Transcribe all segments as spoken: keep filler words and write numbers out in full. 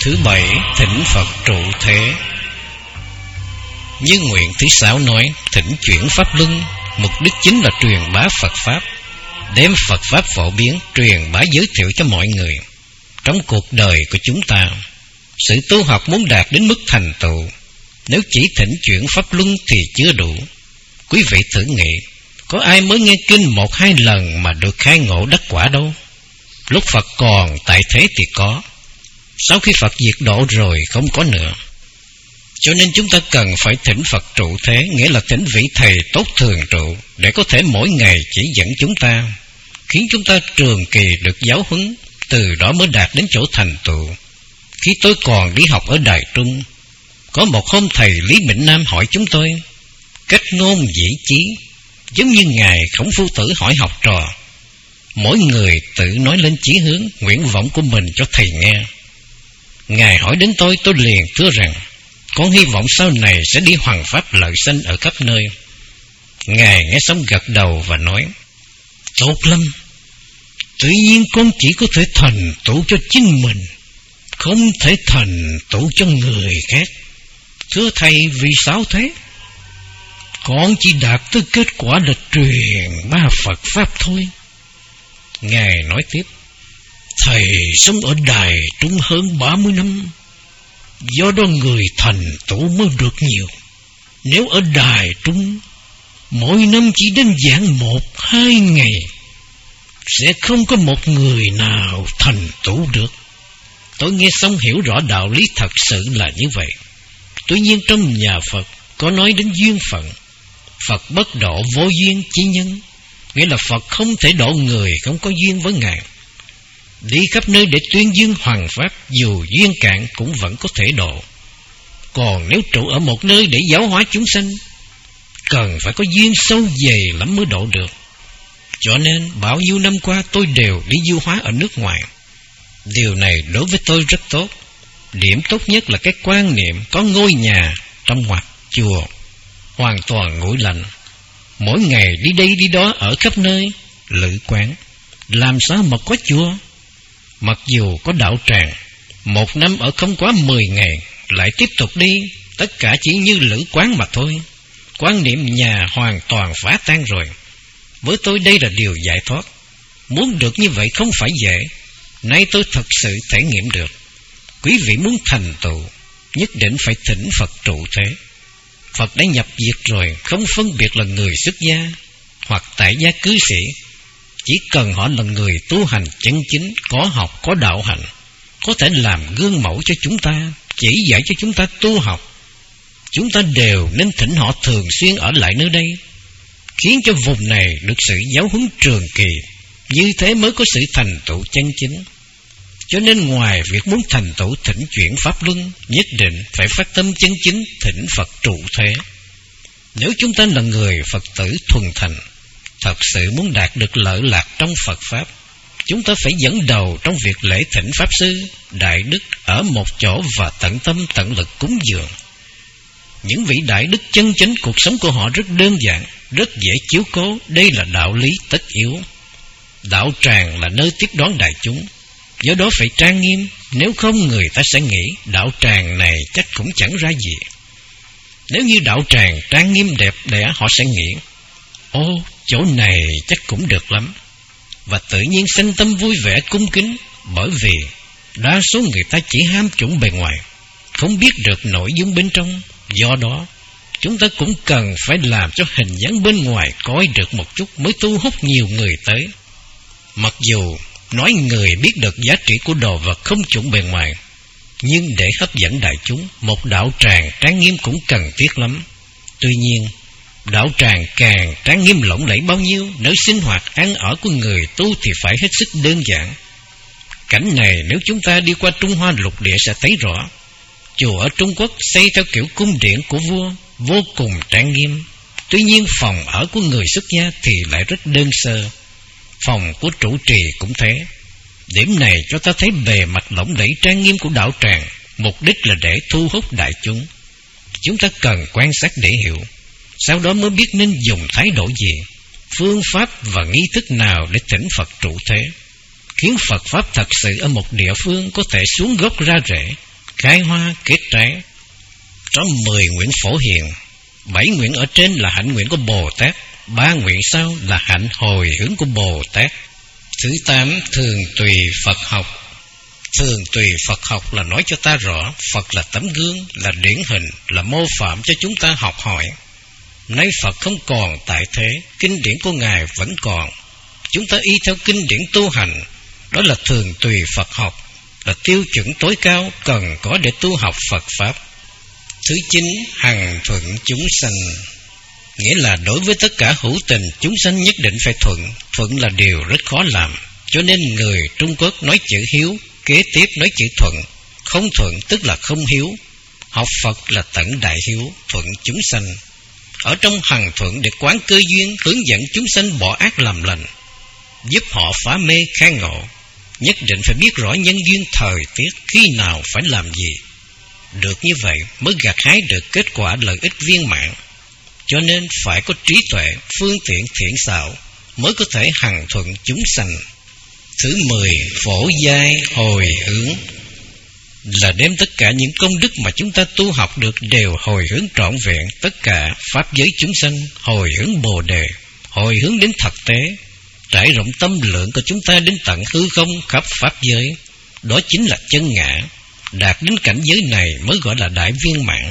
Thứ bảy, thỉnh Phật trụ thế. Như nguyện thứ sáu nói, thỉnh chuyển pháp luân, mục đích chính là truyền bá Phật Pháp, đem Phật Pháp phổ biến, truyền bá giới thiệu cho mọi người. Trong cuộc đời của chúng ta, sự tu học muốn đạt đến mức thành tựu, nếu chỉ thỉnh chuyển pháp luân thì chưa đủ. Quý vị thử nghĩ, có ai mới nghe kinh một hai lần mà được khai ngộ đắc quả đâu. Lúc Phật còn tại thế thì có, sau khi Phật diệt độ rồi không có nữa. Cho nên chúng ta cần phải thỉnh Phật trụ thế, nghĩa là thỉnh vị thầy tốt thường trụ, để có thể mỗi ngày chỉ dẫn chúng ta, khiến chúng ta trường kỳ được giáo huấn, từ đó mới đạt đến chỗ thành tựu. Khi tôi còn đi học ở Đài Trung, có một hôm thầy Lý Mĩnh Nam hỏi chúng tôi, cách ngôn dĩ chí, giống như Ngài Khổng Phu Tử hỏi học trò. Mỗi người tự nói lên chí hướng, nguyện vọng của mình cho thầy nghe. Ngài hỏi đến tôi, tôi liền thưa rằng, con hy vọng sau này sẽ đi hoằng pháp lợi sanh ở khắp nơi. Ngài nghe xong gật đầu và nói, tốt lắm. Tuy nhiên con chỉ có thể thành tựu cho chính mình, không thể thành tựu cho người khác. Thưa thầy, vì sao thế? Con chỉ đạt tới kết quả là truyền bá Phật Pháp thôi. Ngài nói tiếp, thầy sống ở Đài Trung hơn ba mươi năm, do đó người thành tựu mới được nhiều. Nếu ở Đài Trung mỗi năm chỉ đến giảng một hai ngày, sẽ không có một người nào thành tựu được. Tôi nghe xong hiểu rõ đạo lý thật sự là như vậy. Tuy nhiên trong nhà Phật có nói đến duyên phận. Phật bất độ vô duyên chi nhân, nghĩa là Phật không thể độ người không có duyên với Ngài. Đi khắp nơi để tuyên dương hoằng pháp, dù duyên cạn cũng vẫn có thể độ. Còn nếu trụ ở một nơi để giáo hóa chúng sanh, cần phải có duyên sâu dày lắm mới độ được. Cho nên bao nhiêu năm qua tôi đều đi du hóa ở nước ngoài. Điều này đối với tôi rất tốt. Điểm tốt nhất là cái quan niệm có ngôi nhà trong ngoặc chùa, hoàn toàn nguội lạnh. Mỗi ngày đi đây đi đó ở khắp nơi, lữ quán, làm sao mà có chùa? Mặc dù có đạo tràng, một năm ở không quá mười ngày, lại tiếp tục đi, tất cả chỉ như lữ quán mà thôi. Quan niệm nhà hoàn toàn phá tan rồi. Với tôi đây là điều giải thoát. Muốn được như vậy không phải dễ. Nay tôi thật sự thể nghiệm được. Quý vị muốn thành tựu, nhất định phải thỉnh Phật trụ thế. Phật đã nhập diệt rồi, không phân biệt là người xuất gia hoặc tại gia cư sĩ. Chỉ cần họ là người tu hành chân chính, có học, có đạo hạnh, có thể làm gương mẫu cho chúng ta, chỉ dạy cho chúng ta tu học, chúng ta đều nên thỉnh họ thường xuyên ở lại nơi đây, khiến cho vùng này được sự giáo huấn trường kỳ. Như thế mới có sự thành tựu chân chính. Cho nên ngoài việc muốn thành tựu thỉnh chuyển pháp luân, nhất định phải phát tâm chân chính thỉnh Phật trụ thế. Nếu chúng ta là người Phật tử thuần thành, thật sự muốn đạt được lợi lạc trong Phật Pháp, chúng ta phải dẫn đầu trong việc lễ thỉnh Pháp Sư, Đại Đức ở một chỗ và tận tâm tận lực cúng dường. Những vị Đại Đức chân chính cuộc sống của họ rất đơn giản, rất dễ chiếu cố, đây là đạo lý tất yếu. Đạo tràng là nơi tiếp đón đại chúng, do đó phải trang nghiêm, nếu không người ta sẽ nghĩ đạo tràng này chắc cũng chẳng ra gì. Nếu như đạo tràng trang nghiêm đẹp đẽ, họ sẽ nghĩ, ô, chỗ này chắc cũng được lắm, và tự nhiên sanh tâm vui vẻ cung kính. Bởi vì đa số người ta chỉ ham chủng bề ngoài, không biết được nội dung bên trong. Do đó chúng ta cũng cần phải làm cho hình dáng bên ngoài coi được một chút mới thu hút nhiều người tới. Mặc dù nói người biết được giá trị của đồ vật không chủng bề ngoài, nhưng để hấp dẫn đại chúng, một đạo tràng trang nghiêm cũng cần thiết lắm. Tuy nhiên, đạo tràng càng trang nghiêm lộng lẫy bao nhiêu, nơi sinh hoạt ăn ở của người tu thì phải hết sức đơn giản. Cảnh này nếu chúng ta đi qua Trung Hoa lục địa sẽ thấy rõ. Chùa ở Trung Quốc xây theo kiểu cung điện của vua, vô cùng trang nghiêm. Tuy nhiên phòng ở của người xuất gia thì lại rất đơn sơ. Phòng của trụ trì cũng thế. Điểm này cho ta thấy bề mặt lộng lẫy trang nghiêm của đạo tràng, mục đích là để thu hút đại chúng. Chúng ta cần quan sát để hiểu, sau đó mới biết nên dùng thái độ gì, phương pháp và nghi thức nào để thỉnh Phật trụ thế, khiến Phật Pháp thật sự ở một địa phương có thể xuống gốc ra rễ, khai hoa kết trái. Có mười nguyện phổ hiền, bảy nguyện ở trên là hạnh nguyện của Bồ Tát, ba nguyện sau là hạnh hồi hướng của Bồ Tát. Thứ tám, thường tùy Phật học. Thường tùy Phật học là nói cho ta rõ Phật là tấm gương, là điển hình, là mô phạm cho chúng ta học hỏi. Nay Phật không còn tại thế, kinh điển của Ngài vẫn còn. Chúng ta y theo kinh điển tu hành, đó là thường tùy Phật học, là tiêu chuẩn tối cao cần có để tu học Phật Pháp. Thứ chín, hằng thuận chúng sanh. Nghĩa là đối với tất cả hữu tình, chúng sanh nhất định phải thuận. Thuận là điều rất khó làm, cho nên người Trung Quốc nói chữ hiếu, kế tiếp nói chữ thuận. Không thuận tức là không hiếu. Học Phật là tận đại hiếu, thuận chúng sanh. Ở trong hằng thuận để quán cơ duyên, hướng dẫn chúng sanh bỏ ác làm lành, giúp họ phá mê khai ngộ. Nhất định phải biết rõ nhân duyên thời tiết, khi nào phải làm gì. Được như vậy mới gặt hái được kết quả lợi ích viên mãn. Cho nên phải có trí tuệ, phương tiện thiện xảo mới có thể hằng thuận chúng sanh. Thứ mười, phổ giai hồi hướng. Là đem tất cả những công đức mà chúng ta tu học được đều hồi hướng trọn vẹn tất cả pháp giới chúng sanh, hồi hướng Bồ Đề, hồi hướng đến thực tế, trải rộng tâm lượng của chúng ta đến tận hư không khắp pháp giới. Đó chính là chân ngã. Đạt đến cảnh giới này mới gọi là đại viên mãn.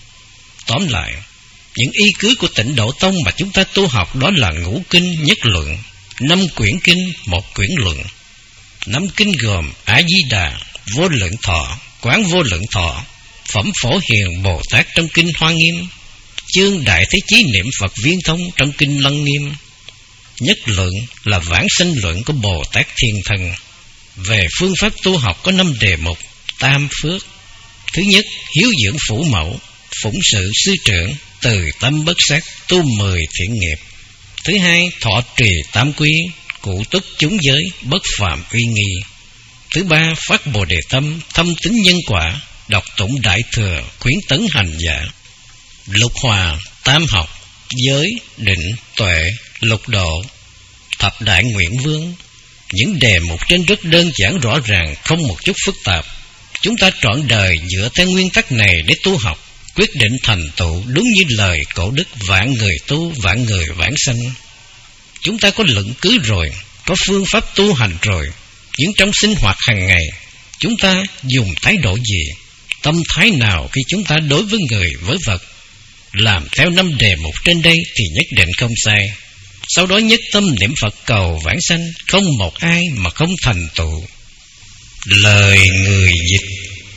Tóm lại, những y cứ của Tịnh Độ Tông mà chúng ta tu học đó là ngũ kinh nhất luận, năm quyển kinh một quyển luận. Năm kinh gồm A Di Đà, Vô Lượng Thọ, Quán Vô Lượng Thọ, Phẩm Phổ Hiền Bồ Tát trong kinh Hoa Nghiêm, chương Đại Thế Chí Niệm Phật Viên Thông trong kinh Lăng Nghiêm. Nhất luận là vãng sanh luận của Bồ Tát Thiên Thần. Về phương pháp tu học có năm đề mục: tam phước. Thứ nhất, hiếu dưỡng phủ mẫu, phụng sự sư trưởng, từ tâm bất sát, tu mười thiện nghiệp. Thứ hai, thọ trì tam quy, cụ túc chúng giới, bất phạm uy nghi. Thứ ba, phát Bồ Đề tâm, thâm tín nhân quả, đọc tụng Đại Thừa, khuyến tấn hành giả. Lục hòa, tam học, giới, định, tuệ, lục độ, thập đại nguyện vương. Những đề mục trên rất đơn giản rõ ràng, không một chút phức tạp. Chúng ta trọn đời dựa theo nguyên tắc này để tu học, quyết định thành tựu đúng như lời cổ đức: vạn người tu, vạn người vãng sanh. Chúng ta có luận cứ rồi, có phương pháp tu hành rồi, nhưng trong sinh hoạt hàng ngày, chúng ta dùng thái độ gì, tâm thái nào khi chúng ta đối với người với vật? Làm theo năm đề mục trên đây thì nhất định không sai. Sau đó nhất tâm niệm Phật cầu vãng sanh, không một ai mà không thành tựu. Lời người dịch.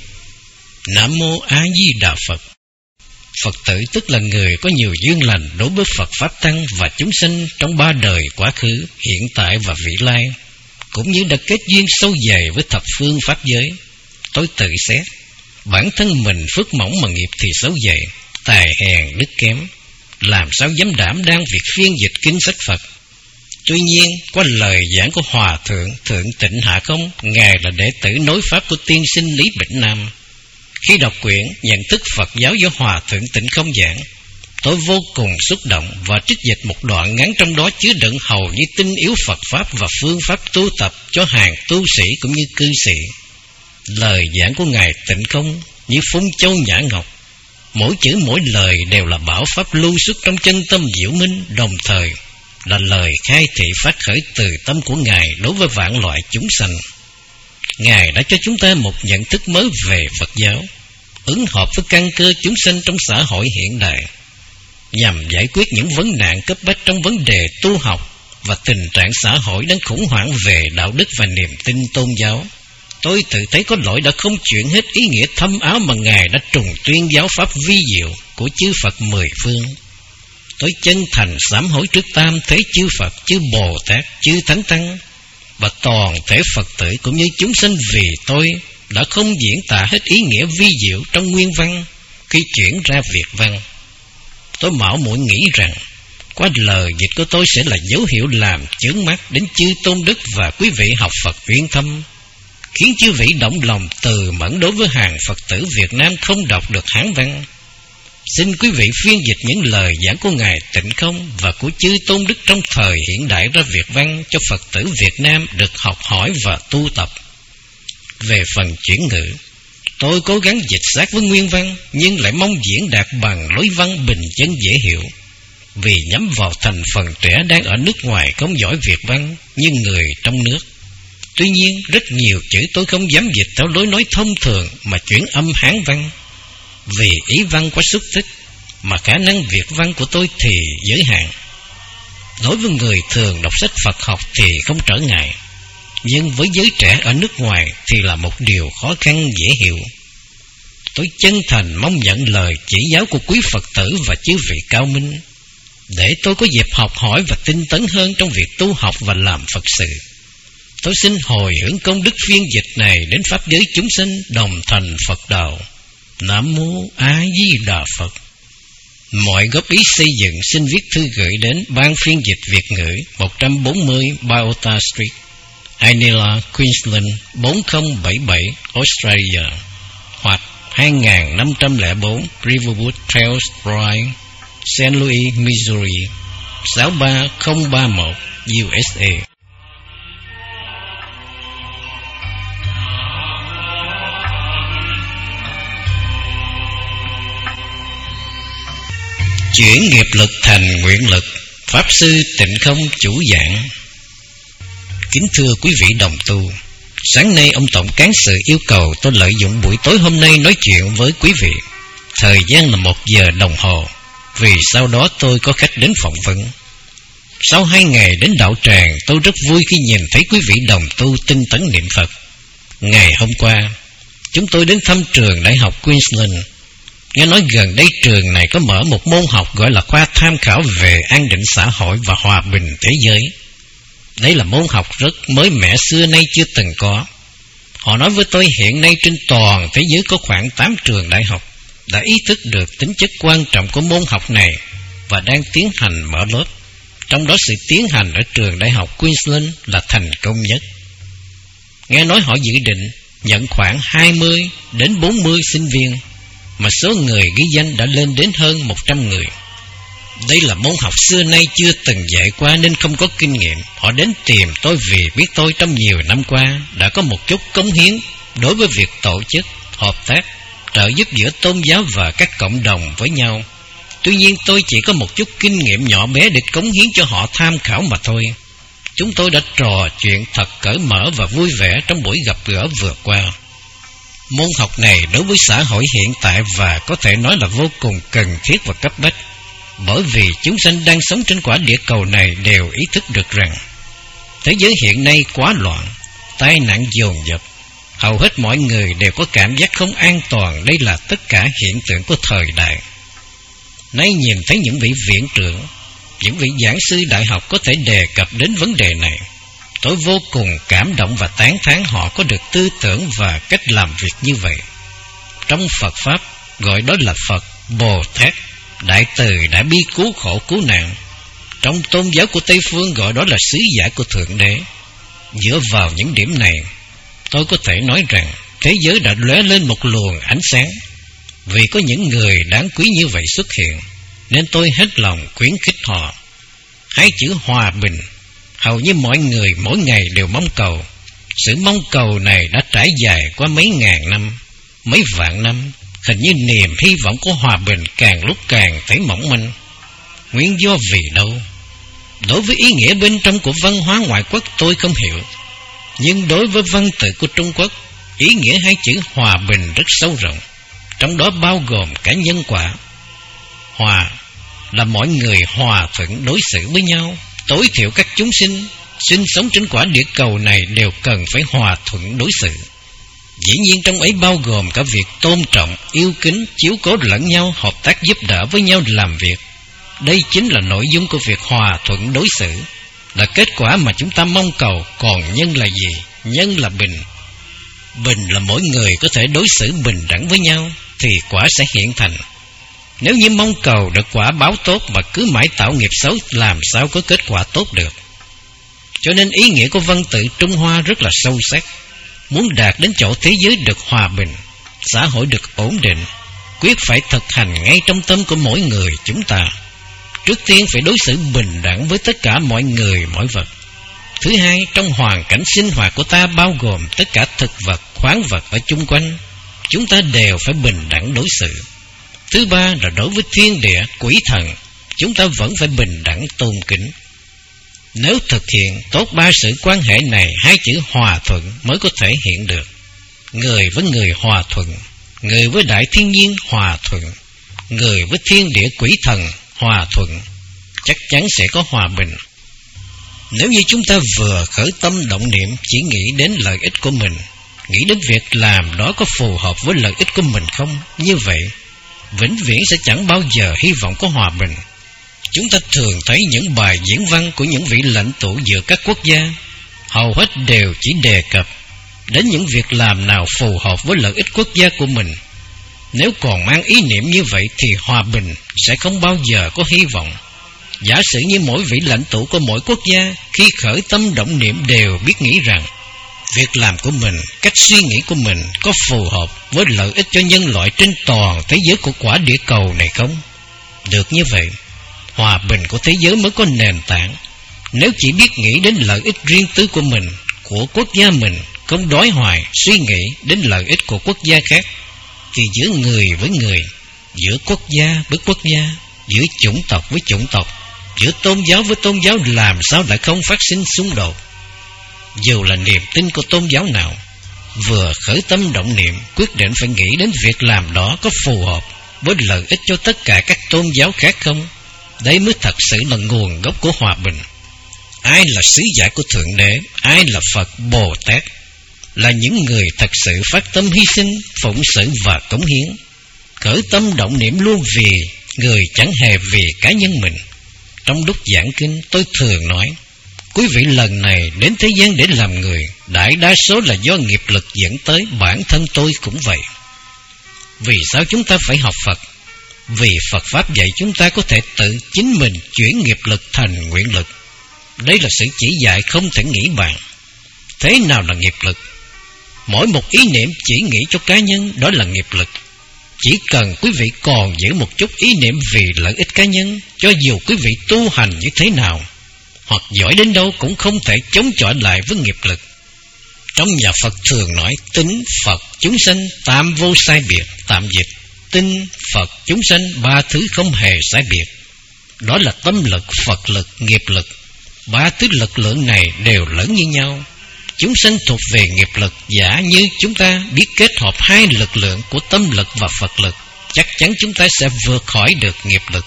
Nam mô A Di Đà Phật. Phật tử tức là người có nhiều duyên lành đối với Phật Pháp Tăng và chúng sinh trong ba đời quá khứ, hiện tại và vị lai, cũng như đã kết duyên sâu dày với thập phương Pháp giới. Tôi tự xét, bản thân mình phước mỏng mà nghiệp thì xấu dày, tài hèn đức kém, làm sao dám đảm đang việc phiên dịch kinh sách Phật. Tuy nhiên, qua lời giảng của Hòa Thượng Thượng Tịnh Hạ Không, Ngài là đệ tử nối Pháp của tiên sinh Lý Bỉnh Nam. Khi đọc quyển Nhận thức Phật giáo do Hòa Thượng Tịnh Không giảng, tôi vô cùng xúc động và trích dịch một đoạn ngắn trong đó chứa đựng hầu như tinh yếu Phật Pháp và phương pháp tu tập cho hàng tu sĩ cũng như cư sĩ. Lời giảng của Ngài Tịnh Không như phun châu nhã ngọc, mỗi chữ mỗi lời đều là bảo pháp lưu xuất trong chân tâm diệu minh, đồng thời là lời khai thị phát khởi từ tâm của Ngài đối với vạn loại chúng sanh. Ngài đã cho chúng ta một nhận thức mới về Phật giáo, ứng hợp với căn cơ chúng sanh trong xã hội hiện đại, nhằm giải quyết những vấn nạn cấp bách trong vấn đề tu học và tình trạng xã hội đang khủng hoảng về đạo đức và niềm tin tôn giáo. Tôi tự thấy có lỗi đã không chuyển hết ý nghĩa thâm áo mà Ngài đã trùng tuyên giáo pháp vi diệu của chư Phật mười phương. Tôi chân thành sám hối trước tam thế chư Phật, chư Bồ Tát, chư Thánh Tăng và toàn thể Phật tử cũng như chúng sinh vì tôi đã không diễn tả hết ý nghĩa vi diệu trong nguyên văn khi chuyển ra Việt văn. Tôi mạo muội nghĩ rằng qua lời dịch của tôi sẽ là dấu hiệu làm chướng mắt đến chư tôn đức và quý vị học Phật uyên thâm, khiến chư vị động lòng từ mẫn đối với hàng Phật tử Việt Nam không đọc được Hán văn. Xin quý vị phiên dịch những lời giảng của Ngài Tịnh Không và của chư tôn đức trong thời hiện đại ra Việt văn cho Phật tử Việt Nam được học hỏi và tu tập. Về phần chuyển ngữ, Tôi cố gắng dịch sát với nguyên văn, nhưng lại mong diễn đạt bằng lối văn bình dân dễ hiểu, vì nhắm vào thành phần trẻ đang ở nước ngoài không giỏi Việt văn như người trong nước. Tuy nhiên, rất nhiều chữ tôi không dám dịch theo lối nói thông thường mà chuyển âm Hán văn, vì ý văn quá xúc tích, mà khả năng Việt văn của tôi thì giới hạn. Đối với người thường đọc sách Phật học thì không trở ngại, nhưng với giới trẻ ở nước ngoài thì là một điều khó khăn dễ hiểu. Tôi chân thành mong nhận lời chỉ giáo của quý Phật tử và chư vị cao minh, để tôi có dịp học hỏi và tinh tấn hơn trong việc tu học và làm Phật sự. Tôi xin hồi hướng công đức phiên dịch này đến pháp giới chúng sinh đồng thành Phật đạo. Nam mô A Di Đà Phật. Mọi góp ý xây dựng xin viết thư gửi đến Ban phiên dịch Việt ngữ một trăm bốn mươi Biota Street, Inela, Queensland bốn không bảy bảy, Australia, hoặc hai năm không bốn Riverwood Trails Drive, Saint Louis, Missouri sáu ba không ba một, U S A. Chuyển nghiệp lực thành nguyện lực. Pháp sư Tịnh Không chủ giảng. Kính thưa quý vị đồng tu, sáng nay ông Tổng Cán sự yêu cầu tôi lợi dụng buổi tối hôm nay nói chuyện với quý vị. Thời gian là một giờ đồng hồ, vì sau đó tôi có khách đến phỏng vấn. Sau hai ngày đến đạo tràng, tôi rất vui khi nhìn thấy quý vị đồng tu tinh tấn niệm Phật. Ngày hôm qua, chúng tôi đến thăm trường Đại học Queensland. Nghe nói gần đây trường này có mở một môn học gọi là khoa tham khảo về an định xã hội và hòa bình thế giới. Đây là môn học rất mới mẻ, xưa nay chưa từng có. Họ nói với tôi hiện nay trên toàn thế giới có khoảng tám trường đại học đã ý thức được tính chất quan trọng của môn học này và đang tiến hành mở lớp. Trong đó sự tiến hành ở trường Đại học Queensland là thành công nhất. Nghe nói họ dự định nhận khoảng hai mươi đến bốn mươi sinh viên, mà số người ghi danh đã lên đến hơn một trăm người. Đây là môn học xưa nay chưa từng dạy qua nên không có kinh nghiệm. Họ đến tìm tôi vì biết tôi trong nhiều năm qua đã có một chút cống hiến đối với việc tổ chức, hợp tác, trợ giúp giữa tôn giáo và các cộng đồng với nhau. Tuy nhiên tôi chỉ có một chút kinh nghiệm nhỏ bé để cống hiến cho họ tham khảo mà thôi. Chúng tôi đã trò chuyện thật cởi mở và vui vẻ trong buổi gặp gỡ vừa qua. Môn học này đối với xã hội hiện tại và có thể nói là vô cùng cần thiết và cấp bách, bởi vì chúng sanh đang sống trên quả địa cầu này đều ý thức được rằng thế giới hiện nay quá loạn, tai nạn dồn dập, hầu hết mọi người đều có cảm giác không an toàn. Đây là tất cả hiện tượng của thời đại. Nay nhìn thấy những vị viện trưởng, những vị giảng sư đại học có thể đề cập đến vấn đề này, tôi vô cùng cảm động và tán thán họ có được tư tưởng và cách làm việc như vậy. Trong Phật Pháp gọi đó là Phật, Bồ Tát, Đại Từ, Đại Bi cứu khổ cứu nạn. Trong tôn giáo của Tây Phương gọi đó là sứ giả của Thượng Đế. Dựa vào những điểm này, tôi có thể nói rằng thế giới đã lóe lên một luồng ánh sáng. Vì có những người đáng quý như vậy xuất hiện, nên tôi hết lòng khuyến khích họ. Hai chữ hòa bình hầu như mọi người mỗi ngày đều mong cầu. Sự mong cầu này đã trải dài qua mấy ngàn năm, mấy vạn năm. Hình như niềm hy vọng của hòa bình càng lúc càng thấy mỏng manh. Nguyên do vì đâu? Đối với ý nghĩa bên trong của văn hóa ngoại quốc tôi không hiểu, nhưng đối với văn tự của Trung Quốc, ý nghĩa hai chữ hòa bình rất sâu rộng, trong đó bao gồm cả nhân quả. Hòa là mọi người hòa thuận đối xử với nhau. Tối thiểu các chúng sinh sinh sống trên quả địa cầu này đều cần phải hòa thuận đối xử. Dĩ nhiên trong ấy bao gồm cả việc tôn trọng, yêu kính, chiếu cố lẫn nhau, hợp tác giúp đỡ với nhau làm việc. Đây chính là nội dung của việc hòa thuận đối xử, là kết quả mà chúng ta mong cầu. Còn nhân là gì? Nhân là bình. Bình là mỗi người có thể đối xử bình đẳng với nhau thì quả sẽ hiện thành. Nếu như mong cầu được quả báo tốt mà cứ mãi tạo nghiệp xấu, làm sao có kết quả tốt được? Cho nên ý nghĩa của văn tự Trung Hoa rất là sâu sắc. Muốn đạt đến chỗ thế giới được hòa bình, xã hội được ổn định, quyết phải thực hành ngay trong tâm của mỗi người chúng ta. Trước tiên phải đối xử bình đẳng với tất cả mọi người, mọi vật. Thứ hai, trong hoàn cảnh sinh hoạt của ta bao gồm tất cả thực vật, khoáng vật ở chung quanh, chúng ta đều phải bình đẳng đối xử. Thứ ba là đối với thiên địa, quỷ thần, chúng ta vẫn phải bình đẳng tôn kính. Nếu thực hiện tốt ba sự quan hệ này, hai chữ hòa thuận mới có thể hiện được. Người với người hòa thuận, người với đại thiên nhiên hòa thuận, người với thiên địa quỷ thần hòa thuận, chắc chắn sẽ có hòa bình. Nếu như chúng ta vừa khởi tâm động niệm chỉ nghĩ đến lợi ích của mình, nghĩ đến việc làm đó có phù hợp với lợi ích của mình không, như vậy vĩnh viễn sẽ chẳng bao giờ hy vọng có hòa bình. Chúng ta thường thấy những bài diễn văn của những vị lãnh tụ giữa các quốc gia, hầu hết đều chỉ đề cập đến những việc làm nào phù hợp với lợi ích quốc gia của mình. Nếu còn mang ý niệm như vậy thì hòa bình sẽ không bao giờ có hy vọng. Giả sử như mỗi vị lãnh tụ của mỗi quốc gia khi khởi tâm động niệm đều biết nghĩ rằng việc làm của mình, cách suy nghĩ của mình có phù hợp với lợi ích cho nhân loại trên toàn thế giới của quả địa cầu này không? Được như vậy, hòa bình của thế giới mới có nền tảng. Nếu chỉ biết nghĩ đến lợi ích riêng tư của mình, của quốc gia mình, không đói hoài suy nghĩ đến lợi ích của quốc gia khác, thì giữa người với người, giữa quốc gia với quốc gia, giữa chủng tộc với chủng tộc, giữa tôn giáo với tôn giáo làm sao lại không phát sinh xung đột? Dù là niềm tin của tôn giáo nào, vừa khởi tâm động niệm quyết định phải nghĩ đến việc làm đó có phù hợp với lợi ích cho tất cả các tôn giáo khác không? Đấy mới thật sự là nguồn gốc của hòa bình. Ai là sứ giả của Thượng Đế, ai là Phật, Bồ Tát, là những người thật sự phát tâm hy sinh, phụng sự và cống hiến, khởi tâm động niệm luôn vì người, chẳng hề vì cá nhân mình. Trong lúc giảng kinh, tôi thường nói, quý vị lần này đến thế gian để làm người, đại đa số là do nghiệp lực dẫn tới, bản thân tôi cũng vậy. Vì sao chúng ta phải học Phật? Vì Phật Pháp dạy chúng ta có thể tự chính mình chuyển nghiệp lực thành nguyện lực. Đây là sự chỉ dạy không thể nghĩ bàn. Thế nào là nghiệp lực? Mỗi một ý niệm chỉ nghĩ cho cá nhân, đó là nghiệp lực. Chỉ cần quý vị còn giữ một chút ý niệm vì lợi ích cá nhân, cho dù quý vị tu hành như thế nào, hoặc giỏi đến đâu cũng không thể chống chọi lại với nghiệp lực. Trong nhà Phật thường nói tính, Phật, chúng sanh, tam vô sai biệt, tạm dịch. Tinh, Phật, chúng sanh, ba thứ không hề sai biệt. Đó là tâm lực, Phật lực, nghiệp lực. Ba thứ lực lượng này đều lớn như nhau. Chúng sanh thuộc về nghiệp lực, giả như chúng ta biết kết hợp hai lực lượng của tâm lực và Phật lực, chắc chắn chúng ta sẽ vượt khỏi được nghiệp lực.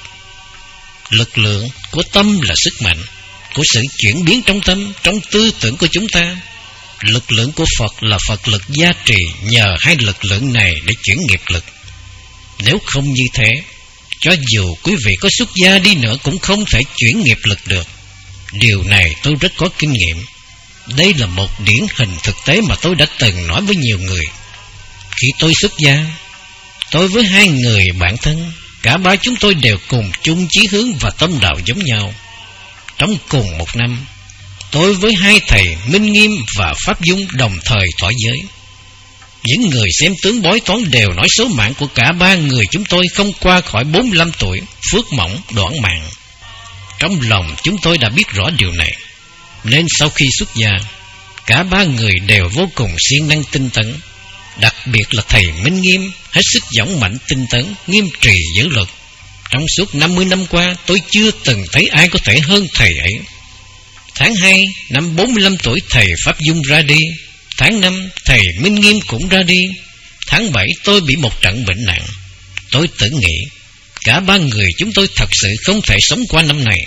Lực lượng của tâm là sức mạnh của sự chuyển biến trong tâm, trong tư tưởng của chúng ta. Lực lượng của Phật là Phật lực gia trì nhờ hai lực lượng này để chuyển nghiệp lực. Nếu không như thế, cho dù quý vị có xuất gia đi nữa cũng không thể chuyển nghiệp lực được. Điều này tôi rất có kinh nghiệm. Đây là một điển hình thực tế mà tôi đã từng nói với nhiều người. Khi tôi xuất gia, tôi với hai người bạn thân, cả ba chúng tôi đều cùng chung chí hướng và tâm đạo giống nhau. Trong cùng một năm, tôi với hai thầy Minh Nghiêm và Pháp Dung đồng thời thọ giới. Những người xem tướng bói toán đều nói số mạng của cả ba người chúng tôi không qua khỏi bốn mươi lăm tuổi, phước mỏng, đoạn mạng. Trong lòng chúng tôi đã biết rõ điều này, nên sau khi xuất gia, cả ba người đều vô cùng siêng năng tinh tấn. Đặc biệt là thầy Minh Nghiêm hết sức dũng mạnh tinh tấn, nghiêm trì giới luật. Trong suốt năm mươi năm qua, tôi chưa từng thấy ai có thể hơn thầy ấy. Tháng hai năm bốn mươi lăm tuổi, thầy Pháp Dung ra đi. Tháng năm, thầy Minh Nghiêm cũng ra đi. Tháng bảy, tôi bị một trận bệnh nặng. Tôi tự nghĩ cả ba người chúng tôi thật sự không thể sống qua năm này.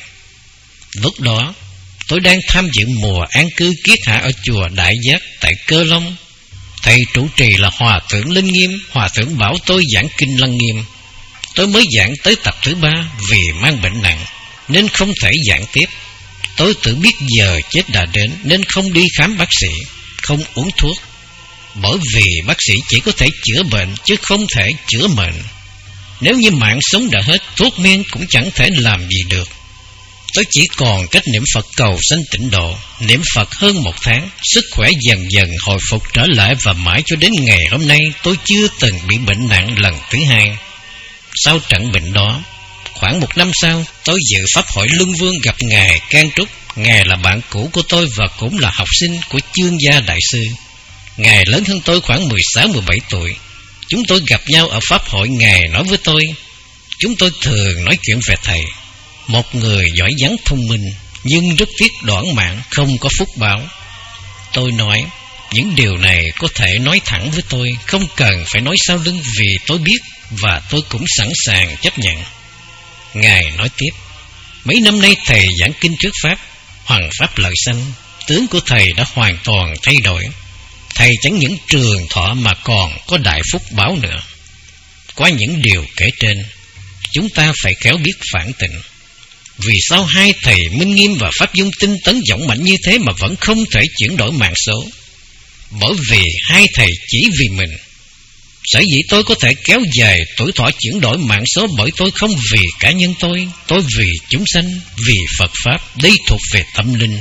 Lúc đó, tôi đang tham dự mùa an cư kiết hạ ở chùa Đại Giác tại Cơ Long. Thầy trụ trì là Hòa thượng Linh Nghiêm. Hòa thượng bảo tôi giảng kinh Lăng Nghiêm. Tôi mới giảng tới tập thứ ba vì mang bệnh nặng nên không thể giảng tiếp. Tôi tự biết giờ chết đã đến nên không đi khám bác sĩ, không uống thuốc, bởi vì bác sĩ chỉ có thể chữa bệnh chứ không thể chữa mệnh. Nếu như mạng sống đã hết, thuốc men cũng chẳng thể làm gì được. Tôi chỉ còn cách niệm Phật cầu sanh tịnh độ. Niệm Phật hơn một tháng, sức khỏe dần dần hồi phục trở lại, và mãi cho đến ngày hôm nay tôi chưa từng bị bệnh nặng lần thứ hai. Sau trận bệnh đó, khoảng một năm sau, tôi dự Pháp hội Luân Vương gặp Ngài Can Trúc. Ngài là bạn cũ của tôi và cũng là học sinh của Chương Gia Đại Sư. Ngài lớn hơn tôi khoảng mười sáu mười bảy tuổi. Chúng tôi gặp nhau ở pháp hội, Ngài nói với tôi. Chúng tôi thường nói chuyện về Thầy, một người giỏi giang thông minh, nhưng rất tiếc đoản mạng, không có phúc báo. Tôi nói, những điều này có thể nói thẳng với tôi, không cần phải nói sau lưng, vì tôi biết và tôi cũng sẵn sàng chấp nhận. Ngài nói tiếp, mấy năm nay Thầy giảng kinh trước Pháp, hoằng Pháp lợi sanh, tướng của Thầy đã hoàn toàn thay đổi. Thầy chẳng những trường thọ mà còn có đại phúc báo nữa. Qua những điều kể trên, chúng ta phải khéo biết phản tỉnh. Vì sao hai Thầy Minh Nghiêm và Pháp Dung tinh tấn dũng mạnh như thế mà vẫn không thể chuyển đổi mạng số? Bởi vì hai Thầy chỉ vì mình. Sở dĩ tôi có thể kéo dài tuổi thọ chuyển đổi mạng số, bởi tôi không vì cá nhân tôi, tôi vì chúng sanh, vì Phật Pháp. Đây thuộc về tâm linh.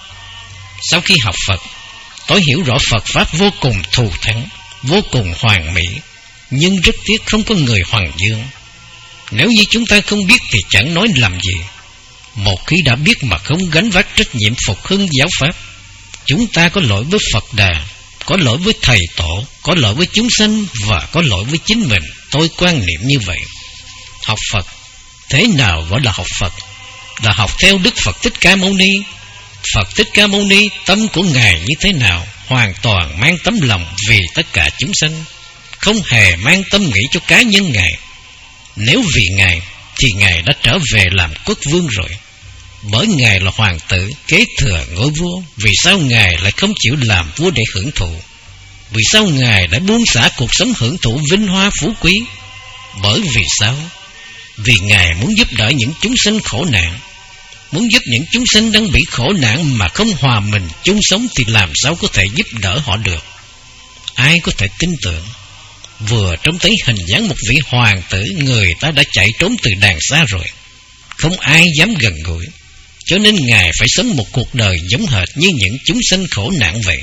Sau khi học Phật, tôi hiểu rõ Phật Pháp vô cùng thù thắng, vô cùng hoàn mỹ, nhưng rất tiếc không có người hoàng dương. Nếu như chúng ta không biết thì chẳng nói làm gì. Một khi đã biết mà không gánh vác trách nhiệm phục hưng giáo Pháp, chúng ta có lỗi với Phật Đà, có lỗi với Thầy Tổ, có lỗi với chúng sanh và có lỗi với chính mình. Tôi quan niệm như vậy. Học Phật, thế nào gọi là học Phật? Là học theo Đức Phật Thích Ca Mâu Ni. Phật Thích Ca Mâu Ni, tâm của Ngài như thế nào? Hoàn toàn mang tấm lòng vì tất cả chúng sanh, không hề mang tâm nghĩ cho cá nhân Ngài. Nếu vì Ngài thì Ngài đã trở về làm quốc vương rồi. Bởi Ngài là hoàng tử kế thừa ngôi vua, vì sao Ngài lại không chịu làm vua để hưởng thụ? Vì sao Ngài lại buông xả cuộc sống hưởng thụ vinh hoa phú quý? Bởi vì sao? Vì Ngài muốn giúp đỡ những chúng sanh khổ nạn. Muốn giúp những chúng sanh đang bị khổ nạn mà không hòa mình chung sống thì làm sao có thể giúp đỡ họ được? Ai có thể tin tưởng? Vừa trông thấy hình dáng một vị hoàng tử, người ta đã chạy trốn từ đàng xa rồi. Không ai dám gần gũi. Cho nên Ngài phải sống một cuộc đời giống hệt như những chúng sanh khổ nạn vậy.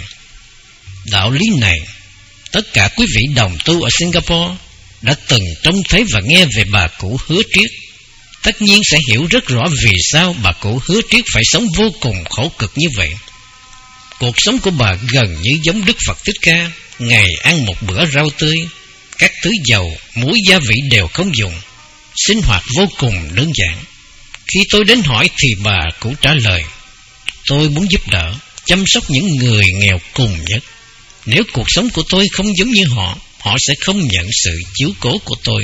Đạo lý này, tất cả quý vị đồng tu ở Singapore đã từng trông thấy và nghe về bà cụ Hứa Triết. Tất nhiên sẽ hiểu rất rõ vì sao bà cụ Hứa Triết phải sống vô cùng khổ cực như vậy. Cuộc sống của bà gần như giống Đức Phật Thích Ca, ngày ăn một bữa rau tươi, các thứ dầu, muối, gia vị đều không dùng, sinh hoạt vô cùng đơn giản. Khi tôi đến hỏi thì bà cũng trả lời, tôi muốn giúp đỡ, chăm sóc những người nghèo cùng nhất. Nếu cuộc sống của tôi không giống như họ, họ sẽ không nhận sự chiếu cố của tôi.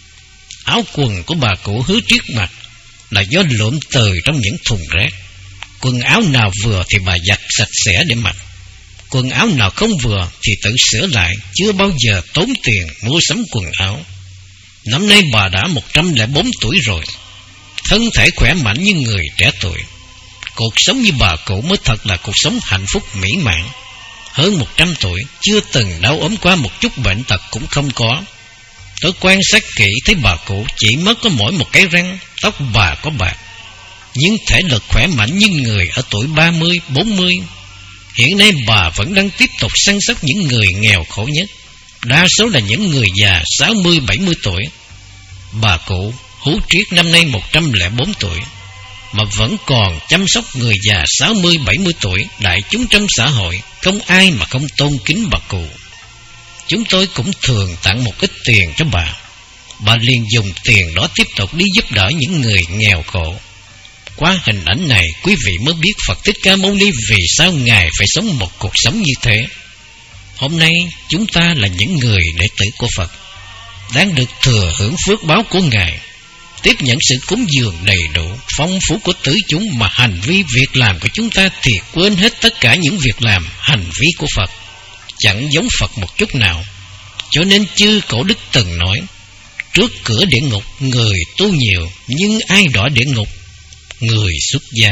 Áo quần của bà cụ Hứa Triết mặc là do lượm từ trong những thùng rác. Quần áo nào vừa thì bà giặt sạch sẽ để mặc. Quần áo nào không vừa thì tự sửa lại, chưa bao giờ tốn tiền mua sắm quần áo. Năm nay bà đã một trăm lẻ bốn tuổi rồi, thân thể khỏe mạnh như người trẻ tuổi. Cuộc sống như bà cụ mới thật là cuộc sống hạnh phúc mỹ mãn. Hơn một trăm tuổi, chưa từng đau ốm qua, một chút bệnh tật cũng không có. Tôi quan sát kỹ thấy bà cụ chỉ mất có mỗi một cái răng, tóc bà có bạc, nhưng thể lực khỏe mạnh như người ở tuổi ba mươi, bốn mươi. Hiện nay bà vẫn đang tiếp tục săn sóc những người nghèo khổ nhất, đa số là những người già sáu mươi, bảy mươi tuổi. Bà cụ Hứa Triết năm nay một trăm lẻ bốn tuổi, mà vẫn còn chăm sóc người già sáu mươi, bảy mươi tuổi. Đại chúng trong xã hội, không ai mà không tôn kính bà cụ. Chúng tôi cũng thường tặng một ít tiền cho bà. Bà liền dùng tiền đó tiếp tục đi giúp đỡ những người nghèo khổ. Qua hình ảnh này, quý vị mới biết Phật Thích Ca Mâu Ni vì sao Ngài phải sống một cuộc sống như thế. Hôm nay, chúng ta là những người đệ tử của Phật, đang được thừa hưởng phước báo của Ngài, tiếp nhận sự cúng dường đầy đủ, phong phú của tứ chúng, mà hành vi việc làm của chúng ta thì quên hết tất cả những việc làm, hành vi của Phật, chẳng giống Phật một chút nào. Cho nên chư Cổ Đức từng nói, trước cửa địa ngục người tu nhiều, nhưng ai đọa địa ngục? Người xuất gia.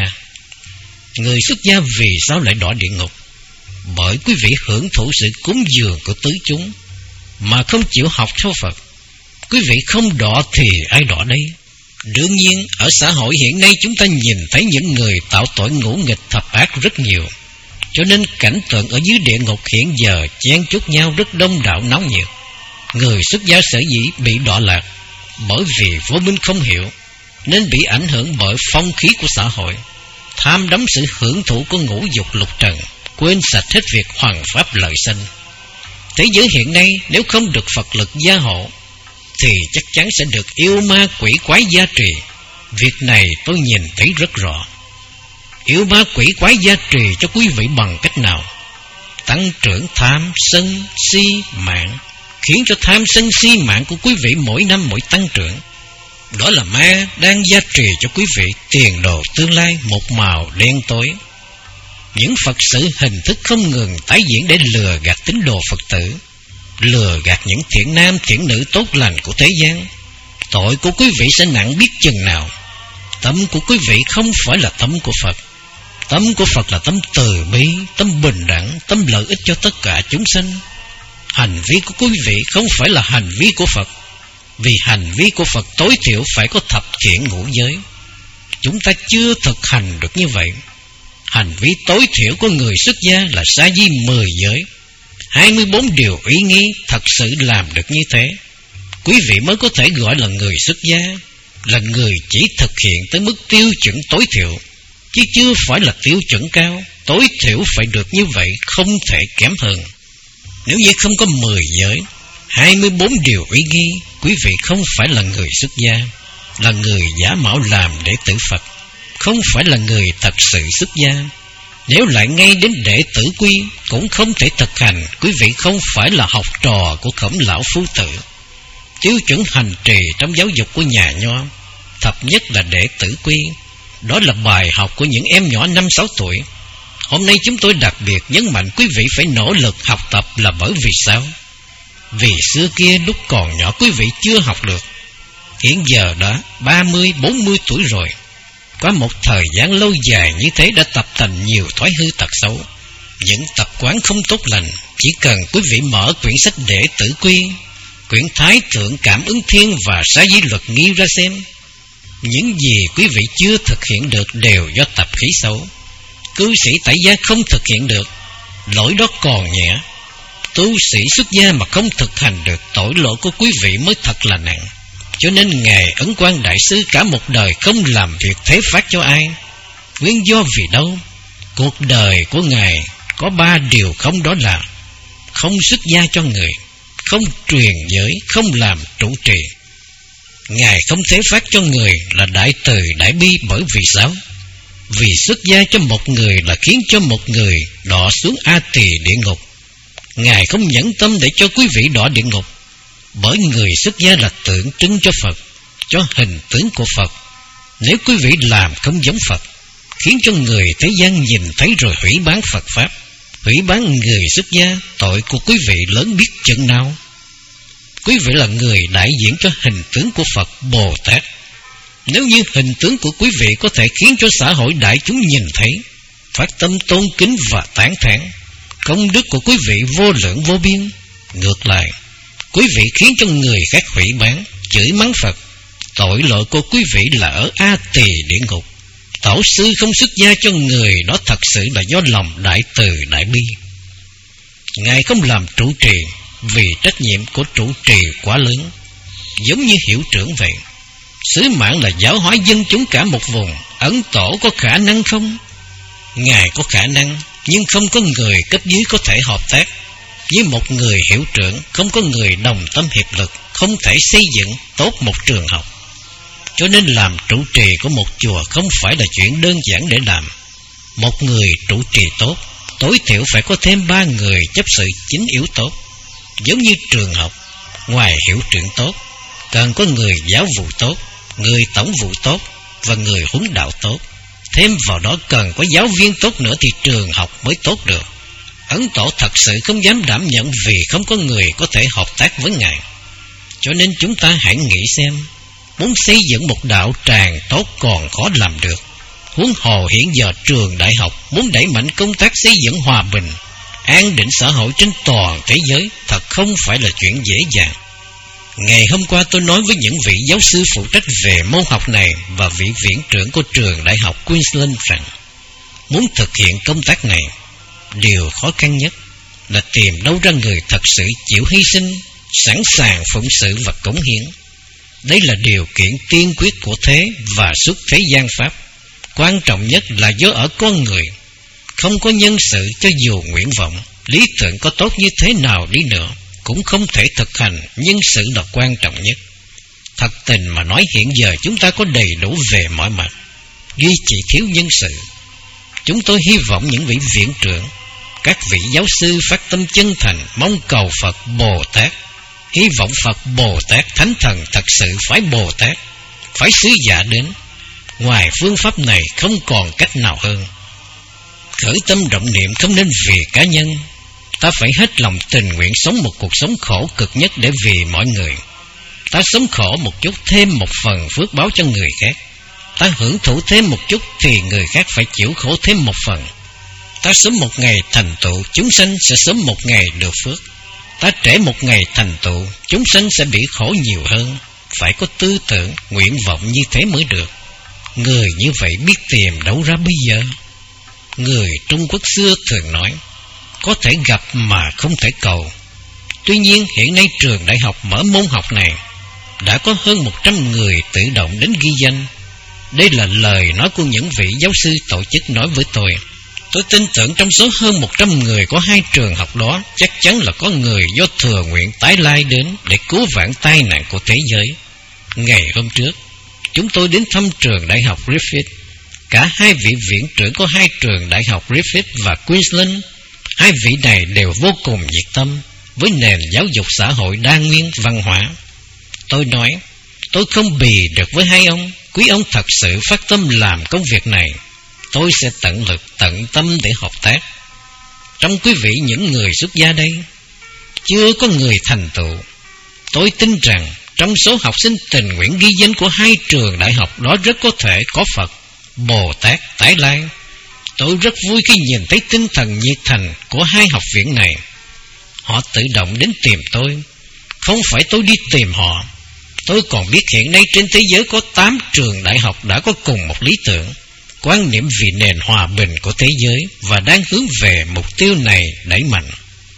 Người xuất gia vì sao lại đọa địa ngục? Bởi quý vị hưởng thụ sự cúng dường của tứ chúng mà không chịu học theo Phật. Quý vị không đọa thì ai đọa đây? Đương nhiên, ở xã hội hiện nay chúng ta nhìn thấy những người tạo tội ngũ nghịch thập ác rất nhiều. Cho nên cảnh tượng ở dưới địa ngục hiện giờ chen chúc nhau rất đông đảo nóng nhiệt. Người xuất gia sở dĩ bị đọa lạc bởi vì vô minh không hiểu, nên bị ảnh hưởng bởi phong khí của xã hội, tham đắm sự hưởng thụ của ngũ dục lục trần, quên sạch hết việc hoằng pháp lợi sanh. Thế giới hiện nay nếu không được Phật lực gia hộ thì chắc chắn sẽ được yêu ma quỷ quái gia trì. Việc này tôi nhìn thấy rất rõ. Yêu ma quỷ quái gia trì cho quý vị bằng cách nào? Tăng trưởng tham sân si mạng, khiến cho tham sân si mạng của quý vị mỗi năm mỗi tăng trưởng. Đó là ma đang gia trì cho quý vị tiền đồ tương lai một màu đen tối. Những Phật sự hình thức không ngừng tái diễn để lừa gạt tín đồ Phật tử, lừa gạt những thiện nam thiện nữ tốt lành của thế gian. Tội của quý vị sẽ nặng biết chừng nào. Tâm của quý vị không phải là tâm của Phật. Tâm của Phật là tâm từ bi, tâm bình đẳng, tâm lợi ích cho tất cả chúng sanh. Hành vi của quý vị không phải là hành vi của Phật, vì hành vi của Phật tối thiểu phải có thập thiện ngũ giới. Chúng ta chưa thực hành được như vậy. Hành vi tối thiểu của người xuất gia là sa di mười giới, hai mươi bốn điều ý nghi. Thật sự làm được như thế, quý vị mới có thể gọi là người xuất gia, là người chỉ thực hiện tới mức tiêu chuẩn tối thiểu, chứ chưa phải là tiêu chuẩn cao. Tối thiểu phải được như vậy, không thể kém hơn. Nếu như không có mười giới, hai mươi bốn điều uy nghi, quý vị không phải là người xuất gia, là người giả mạo làm đệ tử Phật, không phải là người thật sự xuất gia. Nếu lại ngay đến đệ tử quy cũng không thể thực hành, quý vị không phải là học trò của Khổng Lão Phu Tử. Tiêu chuẩn hành trì trong giáo dục của nhà Nho thập nhất là đệ tử quy. Đó là bài học của những em nhỏ năm sáu tuổi. Hôm nay chúng tôi đặc biệt nhấn mạnh quý vị phải nỗ lực học tập là bởi vì sao? Vì xưa kia lúc còn nhỏ quý vị chưa học được. Hiện giờ đã ba mươi, bốn mươi tuổi rồi. Qua một thời gian lâu dài như thế đã tập thành nhiều thói hư tật xấu, những tập quán không tốt lành. Chỉ cần quý vị mở quyển sách Đệ Tử Quy, quyển Thái Thượng Cảm Ứng Thiên và Sa Di Luật Nghi ra xem, những gì quý vị chưa thực hiện được đều do tập khí xấu. Cư sĩ tại gia không thực hiện được, lỗi đó còn nhẹ. Tu sĩ xuất gia mà không thực hành được, tội lỗi của quý vị mới thật là nặng. Cho nên Ngài Ấn Quang Đại Sư cả một đời không làm việc thế phát cho ai. Nguyên do vì đâu? Cuộc đời của Ngài có ba điều không, đó là không xuất gia cho người, không truyền giới, không làm trụ trì. Ngài không thế phát cho người là đại từ đại bi, bởi vì sao? Vì xuất gia cho một người là khiến cho một người đọa xuống A Tỳ địa ngục. Ngài không nhẫn tâm để cho quý vị đọa địa ngục, bởi người xuất gia là tượng trưng cho Phật, cho hình tướng của Phật. Nếu quý vị làm không giống Phật, khiến cho người thế gian nhìn thấy rồi hủy bán Phật Pháp, hủy bán người xuất gia, tội của quý vị lớn biết chừng nào. Quý vị là người đại diện cho hình tướng của Phật Bồ Tát. Nếu như hình tướng của quý vị có thể khiến cho xã hội đại chúng nhìn thấy, phát tâm tôn kính và tán thán, công đức của quý vị vô lượng vô biên. Ngược lại, quý vị khiến cho người khác hủy bán, chửi mắng Phật, tội lỗi của quý vị là ở A Tỳ địa ngục. Tổ sư không xuất gia cho người, đó thật sự là do lòng đại từ đại bi. Ngài không làm trụ trì vì trách nhiệm của trụ trì quá lớn, giống như hiệu trưởng vậy. Sứ mạng là giáo hóa dân chúng cả một vùng. Ấn Tổ có khả năng không? Ngài có khả năng, nhưng không có người cấp dưới có thể hợp tác. Với một người hiệu trưởng, không có người đồng tâm hiệp lực, không thể xây dựng tốt một trường học. Cho nên làm trụ trì của một chùa không phải là chuyện đơn giản để làm. Một người trụ trì tốt, tối thiểu phải có thêm ba người chấp sự chính yếu tốt. Giống như trường học, ngoài hiệu trưởng tốt, cần có người giáo vụ tốt, người tổng vụ tốt và người huấn đạo tốt. Thêm vào đó cần có giáo viên tốt nữa thì trường học mới tốt được. Ấn Tổ thật sự không dám đảm nhận vì không có người có thể hợp tác với Ngài. Cho nên chúng ta hãy nghĩ xem, muốn xây dựng một đạo tràng tốt còn khó làm được, huống hồ hiện giờ trường đại học muốn đẩy mạnh công tác xây dựng hòa bình, an định xã hội trên toàn thế giới thật không phải là chuyện dễ dàng. Ngày hôm qua tôi nói với những vị giáo sư phụ trách về môn học này và vị viện trưởng của trường đại học Queensland rằng, muốn thực hiện công tác này, điều khó khăn nhất là tìm đâu ra người thật sự chịu hy sinh, sẵn sàng phụng sự và cống hiến. Đây là điều kiện tiên quyết của thế và xuất thế gian pháp. Quan trọng nhất là do ở con người. Không có nhân sự cho dù nguyện vọng, Lý tưởng có tốt như thế nào đi nữa cũng không thể thực hành nhân sự là quan trọng nhất. Thật tình mà nói, hiện giờ chúng ta có đầy đủ về mọi mặt, duy chỉ thiếu nhân sự. Chúng tôi hy vọng những vị viện trưởng, các vị giáo sư phát tâm chân thành mong cầu Phật Bồ Tát, hy vọng Phật Bồ Tát Thánh Thần thật sự phải Bồ Tát, phải sứ giả đến. Ngoài phương pháp này không còn cách nào hơn. Khởi tâm động niệm không nên vì cá nhân. Ta phải hết lòng tình nguyện sống một cuộc sống khổ cực nhất để vì mọi người. Ta sống khổ một chút, thêm một phần phước báo cho người khác. Ta hưởng thụ thêm một chút thì người khác phải chịu khổ thêm một phần. Ta sớm một ngày thành tựu, chúng sanh sẽ sớm một ngày được phước. Ta trễ một ngày thành tựu, chúng sanh sẽ bị khổ nhiều hơn. Phải có tư tưởng, nguyện vọng như thế mới được. Người như vậy biết tìm đâu ra bây giờ? Người Trung Quốc xưa thường nói, có thể gặp mà không thể cầu. Tuy nhiên hiện nay trường đại học mở môn học này, đã có hơn một trăm người tự động đến ghi danh. Đây là lời nói của những vị giáo sư tổ chức nói với tôi. Tôi tin tưởng trong số hơn một trăm người có hai trường học đó, chắc chắn là có người do thừa nguyện tái lai đến để cứu vãn tai nạn của thế giới. Ngày hôm trước, chúng tôi đến thăm trường đại học Griffith. Cả hai vị viện trưởng có hai trường đại học Griffith và Queensland. Hai vị này đều vô cùng nhiệt tâm với nền giáo dục xã hội đa nguyên văn hóa. Tôi nói, tôi không bì được với hai ông. Quý ông thật sự phát tâm làm công việc này, tôi sẽ tận lực tận tâm để hợp tác. Trong quý vị những người xuất gia đây, chưa có người thành tựu. Tôi tin rằng trong số học sinh tình nguyện ghi danh của hai trường đại học đó rất có thể có Phật Bồ Tát tái lai. Tôi rất vui khi nhìn thấy tinh thần nhiệt thành của hai học viện này. Họ tự động đến tìm tôi, không phải tôi đi tìm họ. Tôi còn biết hiện nay trên thế giới có tám trường đại học đã có cùng một lý tưởng, quan niệm vì nền hòa bình của thế giới và đang hướng về mục tiêu này đẩy mạnh.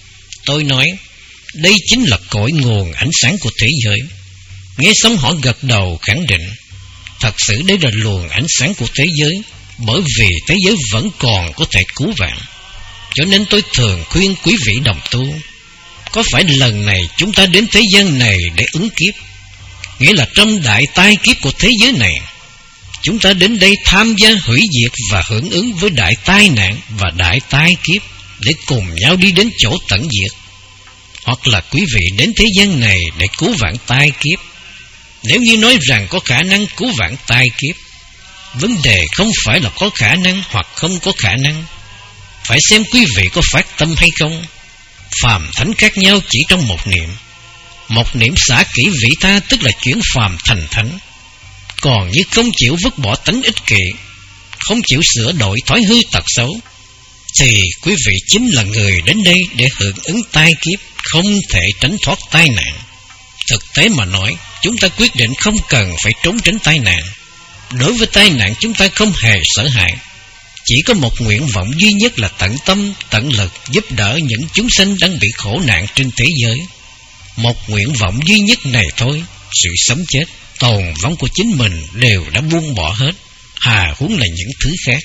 Tôi nói, đây chính là cội nguồn ánh sáng của thế giới. Nghe xong họ gật đầu khẳng định, thật sự đây là luồng ánh sáng của thế giới, bởi vì thế giới vẫn còn có thể cứu vãn. Cho nên tôi thường khuyên quý vị đồng tu, có phải lần này chúng ta đến thế gian này để ứng kiếp, nghĩa là trong đại tai kiếp của thế giới này, chúng ta đến đây tham gia hủy diệt và hưởng ứng với đại tai nạn và đại tai kiếp để cùng nhau đi đến chỗ tận diệt. Hoặc là quý vị đến thế gian này để cứu vãn tai kiếp. Nếu như nói rằng có khả năng cứu vãn tai kiếp, vấn đề không phải là có khả năng hoặc không có khả năng, phải xem quý vị có phát tâm hay không. Phàm thánh khác nhau chỉ trong một niệm. Một niệm xả kỹ vị tha tức là chuyển phàm thành thánh. Còn như không chịu vứt bỏ tánh ích kỷ, không chịu sửa đổi thói hư tật xấu, thì quý vị chính là người đến đây để hưởng ứng tai kiếp, không thể tránh thoát tai nạn. Thực tế mà nói, chúng ta quyết định không cần phải trốn tránh tai nạn. Đối với tai nạn chúng ta không hề sợ hãi, chỉ có một nguyện vọng duy nhất là tận tâm, tận lực giúp đỡ những chúng sanh đang bị khổ nạn trên thế giới. Một nguyện vọng duy nhất này thôi. Sự sống chết, tồn vong của chính mình đều đã buông bỏ hết, hà huống là những thứ khác.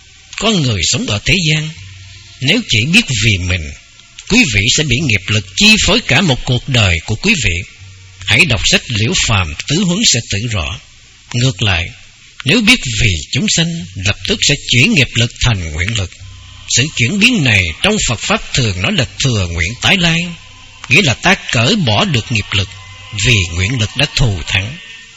Có người sống ở thế gian, nếu chỉ biết vì mình, quý vị sẽ bị nghiệp lực chi phối cả một cuộc đời của quý vị. Hãy đọc sách Liễu Phàm Tứ Huấn sẽ tự rõ. Ngược lại, nếu biết vì chúng sanh, lập tức sẽ chuyển nghiệp lực thành nguyện lực. Sự chuyển biến này trong Phật Pháp thường nói là thừa nguyện tái lai, nghĩa là ta cởi bỏ được nghiệp lực vì nguyện lực đã thù thắng.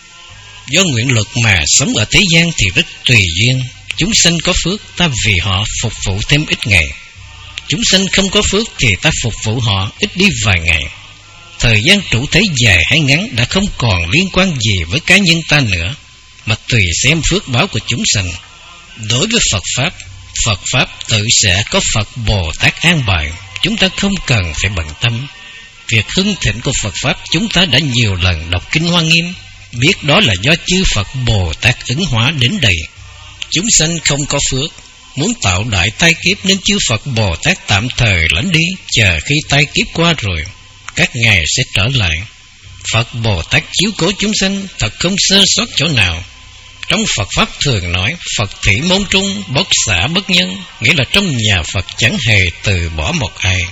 Do nguyện lực mà sống ở thế gian thì rất tùy duyên. Chúng sanh có phước, ta vì họ phục vụ thêm ít ngày. Chúng sanh không có phước thì ta phục vụ họ ít đi vài ngày. Thời gian trụ thế dài hay ngắn đã không còn liên quan gì với cá nhân ta nữa, mà tùy xem phước báo của chúng sanh. Đối với Phật Pháp, Phật Pháp tự sẽ có Phật Bồ Tát an bài, chúng ta không cần phải bận tâm. Việc hưng thịnh của Phật Pháp chúng ta đã nhiều lần đọc Kinh Hoa Nghiêm, biết đó là do chư Phật Bồ Tát ứng hóa đến đây. Chúng sanh không có phước, muốn tạo đại tai kiếp nên chư Phật Bồ Tát tạm thời lãnh đi, chờ khi tai kiếp qua rồi, các ngài sẽ trở lại. Phật Bồ Tát chiếu cố chúng sanh thật không sơ sót chỗ nào. Trong Phật Pháp thường nói Phật thị môn trung, bất xả bất nhân, nghĩa là trong nhà Phật chẳng hề từ bỏ một ai.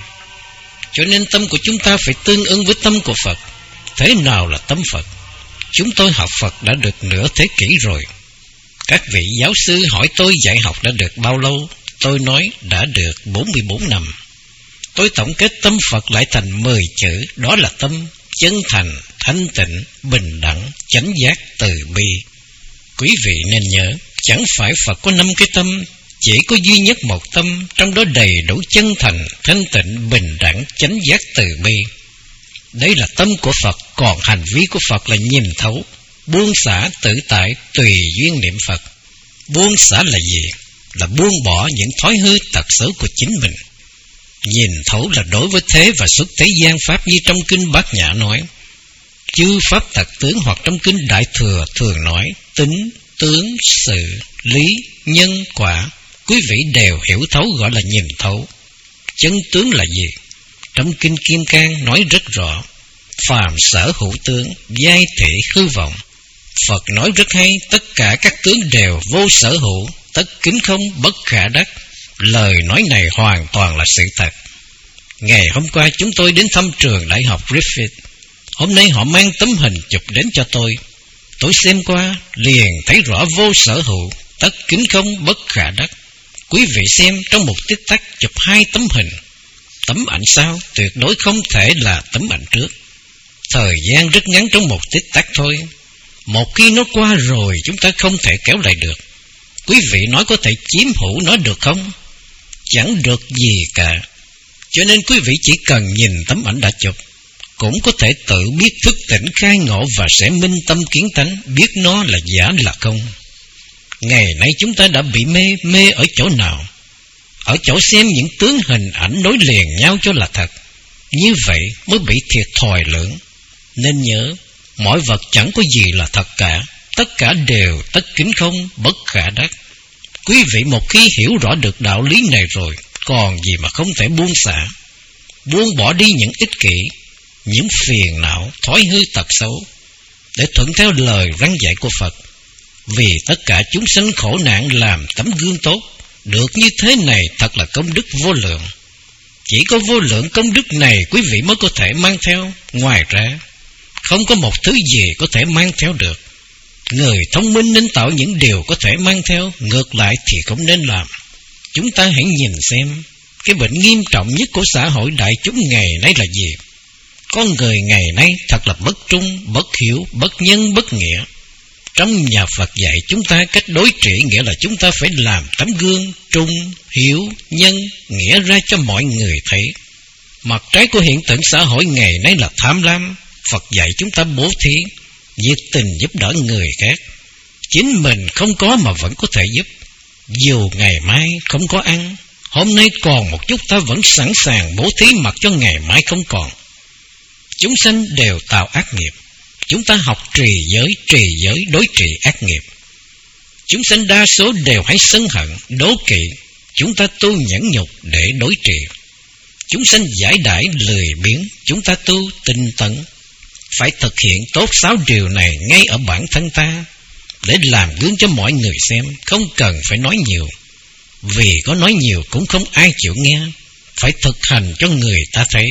Cho nên tâm của chúng ta phải tương ứng với tâm của Phật. Thế nào là tâm Phật? Chúng tôi học Phật đã được nửa thế kỷ rồi. Các vị giáo sư hỏi tôi dạy học đã được bao lâu? Tôi nói đã được bốn mươi bốn năm. Tôi tổng kết tâm Phật lại thành mười chữ, đó là tâm: chân thành, thanh tịnh, bình đẳng, chánh giác, từ bi. Quý vị nên nhớ, chẳng phải Phật có năm cái tâm, chỉ có duy nhất một tâm, trong đó đầy đủ chân thành, thanh tịnh, bình đẳng, chánh giác, từ bi. Đấy là tâm của Phật, còn hành vi của Phật là nhìn thấu, buông xả, tự tại, tùy duyên niệm Phật. Buông xả là gì? Là buông bỏ những thói hư tật xấu của chính mình. Nhìn thấu là đối với thế và xuất thế gian Pháp, như trong Kinh Bát Nhã nói. Chư Pháp thật tướng, hoặc trong Kinh Đại Thừa thường nói tính, tướng, sự, lý, nhân, quả. Quý vị đều hiểu thấu, gọi là nhìn thấu. Chân tướng là gì? Trong Kinh Kim Cang nói rất rõ: phàm sở hữu tướng, giai thị hư vọng. Phật nói rất hay, tất cả các tướng đều vô sở hữu, tất kính không, bất khả đắc. Lời nói này hoàn toàn là sự thật. Ngày hôm qua chúng tôi đến thăm trường đại học Griffith. Hôm nay họ mang tấm hình chụp đến cho tôi. Tôi xem qua liền thấy rõ vô sở hữu, tất kính không, bất khả đắc. Quý vị xem, trong một tích tắc chụp hai tấm hình. Tấm ảnh sau tuyệt đối không thể là tấm ảnh trước. Thời gian rất ngắn, trong một tích tắc thôi. Một khi nó qua rồi, chúng ta không thể kéo lại được. Quý vị nói có thể chiếm hữu nó được không? Chẳng được gì cả. Cho nên quý vị chỉ cần nhìn tấm ảnh đã chụp, cũng có thể tự biết thức tỉnh khai ngộ và sẽ minh tâm kiến tánh, biết nó là giả là không. Ngày nay chúng ta đã bị mê, mê ở chỗ nào? Ở chỗ xem những tướng hình ảnh nối liền nhau cho là thật. Như vậy mới bị thiệt thòi lớn. Nên nhớ, mọi vật chẳng có gì là thật cả, tất cả đều tất kính không, bất khả đắc. Quý vị một khi hiểu rõ được đạo lý này rồi, còn gì mà không thể buông xả. Buông bỏ đi những ích kỷ, những phiền não, thói hư tật xấu, để thuận theo lời răn dạy của Phật. Vì tất cả chúng sanh khổ nạn làm tấm gương tốt. Được như thế này thật là công đức vô lượng. Chỉ có vô lượng công đức này quý vị mới có thể mang theo. Ngoài ra không có một thứ gì có thể mang theo được. Người thông minh nên tạo những điều có thể mang theo, ngược lại thì không nên làm. Chúng ta hãy nhìn xem, cái bệnh nghiêm trọng nhất của xã hội đại chúng ngày nay là gì? Con người ngày nay thật là bất trung, bất hiếu, bất nhân, bất nghĩa. Trong nhà Phật dạy chúng ta cách đối trị, nghĩa là chúng ta phải làm tấm gương trung, hiếu, nhân, nghĩa ra cho mọi người thấy. Mặt trái của hiện tượng xã hội ngày nay là tham lam. Phật dạy chúng ta bố thí, nhiệt tình giúp đỡ người khác. Chính mình không có mà vẫn có thể giúp. Dù ngày mai không có ăn, hôm nay còn một chút, ta vẫn sẵn sàng bố thí mặc cho ngày mai không còn. Chúng sanh đều tạo ác nghiệp. Chúng ta học trì giới, trì giới đối trị ác nghiệp. Chúng sanh đa số đều hay sân hận, đố kỵ. Chúng ta tu nhẫn nhục để đối trị. Chúng sanh giải đãi, lười biếng. Chúng ta tu tinh tấn. Phải thực hiện tốt sáu điều này ngay ở bản thân ta, để làm gương cho mọi người xem. Không cần phải nói nhiều, vì có nói nhiều cũng không ai chịu nghe. Phải thực hành cho người ta thấy.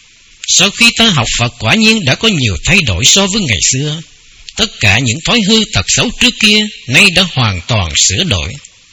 Sau khi ta học Phật quả nhiên đã có nhiều thay đổi so với ngày xưa. Tất cả những thói hư tật xấu trước kia nay đã hoàn toàn sửa đổi.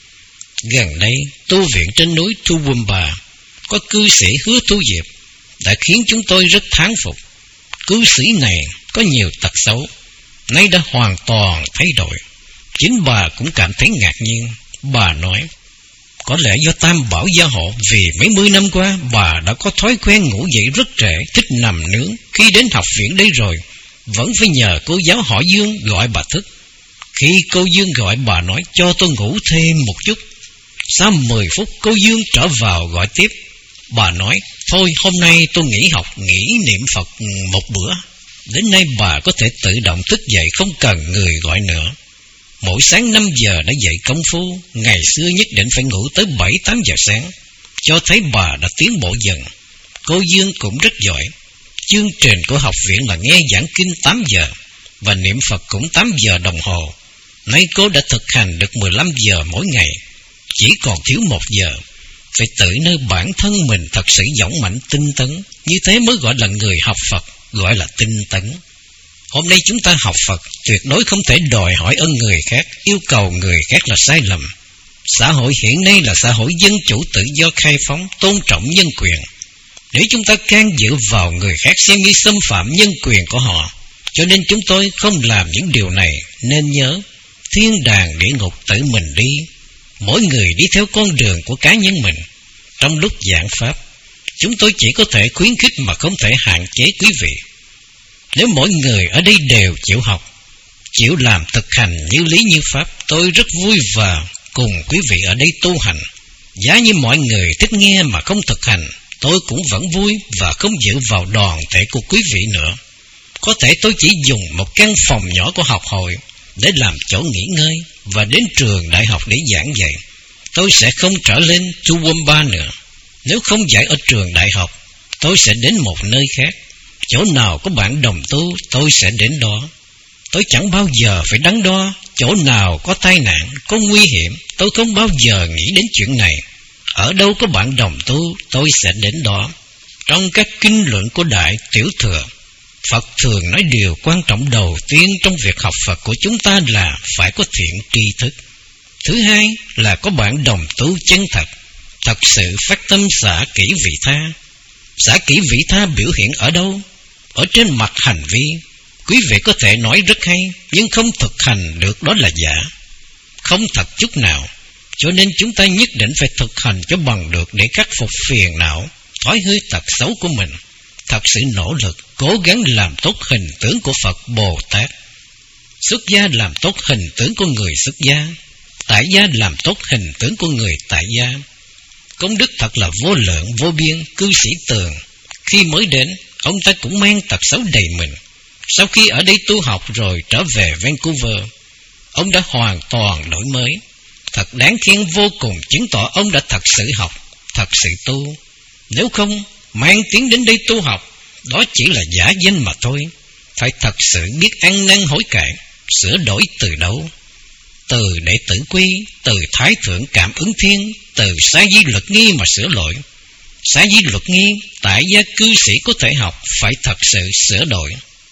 Gần đây tu viện trên núi Thu Quâm Bà có cư sĩ Hứa Thu Diệp đã khiến chúng tôi rất thán phục. Cư sĩ này có nhiều tật xấu, nay đã hoàn toàn thay đổi. Chính bà cũng cảm thấy ngạc nhiên. Bà nói, có lẽ do Tam Bảo gia hộ, vì mấy mươi năm qua bà đã có thói quen ngủ dậy rất trễ, thích nằm nướng. Khi đến học viện đây rồi, vẫn phải nhờ cô giáo họ Dương gọi bà thức. Khi cô Dương gọi, bà nói cho tôi ngủ thêm một chút. Sau mười phút cô Dương trở vào gọi tiếp. Bà nói, thôi hôm nay tôi nghỉ học, nghỉ niệm Phật một bữa. Đến nay bà có thể tự động thức dậy, không cần người gọi nữa. Mỗi sáng năm giờ đã dậy công phu. Ngày xưa nhất định phải ngủ tới bảy tám giờ sáng, cho thấy bà đã tiến bộ dần. Cô Dương cũng rất giỏi. Chương trình của học viện là nghe giảng kinh tám giờ và niệm Phật cũng tám giờ đồng hồ. Nay cô đã thực hành được mười lăm giờ mỗi ngày, chỉ còn thiếu một giờ. Phải tự nơi bản thân mình thật sự dũng mãnh tinh tấn, như thế mới gọi là người học Phật, gọi là tinh tấn. Hôm nay chúng ta học Phật tuyệt đối không thể đòi hỏi ơn người khác, yêu cầu người khác là sai lầm. Xã hội hiện nay là xã hội dân chủ tự do khai phóng, tôn trọng nhân quyền. Nếu chúng ta can dự vào người khác xem như xâm phạm nhân quyền của họ, cho nên chúng tôi không làm những điều này. Nên nhớ, thiên đàng địa ngục tự mình đi, mỗi người đi theo con đường của cá nhân mình. Trong lúc giảng pháp, chúng tôi chỉ có thể khuyến khích mà không thể hạn chế quý vị. Nếu mỗi người ở đây đều chịu học, chịu làm thực hành như lý như pháp, tôi rất vui và cùng quý vị ở đây tu hành. Giá như mọi người thích nghe mà không thực hành, tôi cũng vẫn vui và không dự vào đoàn thể của quý vị nữa. Có thể tôi chỉ dùng một căn phòng nhỏ của học hội để làm chỗ nghỉ ngơi và đến trường đại học để giảng dạy. Tôi sẽ không trở lên Toowoomba nữa. Nếu không dạy ở trường đại học, tôi sẽ đến một nơi khác. Chỗ nào có bạn đồng tu, tôi sẽ đến đó. Tôi chẳng bao giờ phải đắn đo. Chỗ nào có tai nạn, có nguy hiểm, tôi không bao giờ nghĩ đến chuyện này. Ở đâu có bạn đồng tu, tôi sẽ đến đó. Trong các kinh luận của Đại Tiểu Thừa, Phật thường nói điều quan trọng đầu tiên trong việc học Phật của chúng ta là phải có thiện tri thức. Thứ hai là có bạn đồng tu chân thật, thật sự phát tâm xả kỹ vị tha. Xả kỹ vị tha biểu hiện ở đâu? Ở trên mặt hành vi. Quý vị có thể nói rất hay, nhưng không thực hành được đó là giả, không thật chút nào. Cho nên chúng ta nhất định phải thực hành cho bằng được để khắc phục phiền não, thói hư tật xấu của mình. Thật sự nỗ lực, cố gắng làm tốt hình tướng của Phật Bồ Tát. Xuất gia làm tốt hình tướng của người xuất gia, tại gia làm tốt hình tướng của người tại gia. Công đức thật là vô lượng vô biên. Cư sĩ Tường khi mới đến, ông ta cũng mang tật xấu đầy mình. Sau khi ở đây tu học rồi trở về Vancouver, ông đã hoàn toàn đổi mới. Thật đáng khen vô cùng, chứng tỏ ông đã thật sự học, thật sự tu. Nếu không, mang tiếng đến đây tu học, đó chỉ là giả danh mà thôi. Phải thật sự biết ăn năn hối cải, sửa đổi từ đâu? Từ đệ tử quy, từ thái thượng cảm ứng thiên, từ xá di luật nghi mà sửa lỗi. Xá di luật nghi, tại gia cư sĩ có thể học, phải thật sự sửa đổi.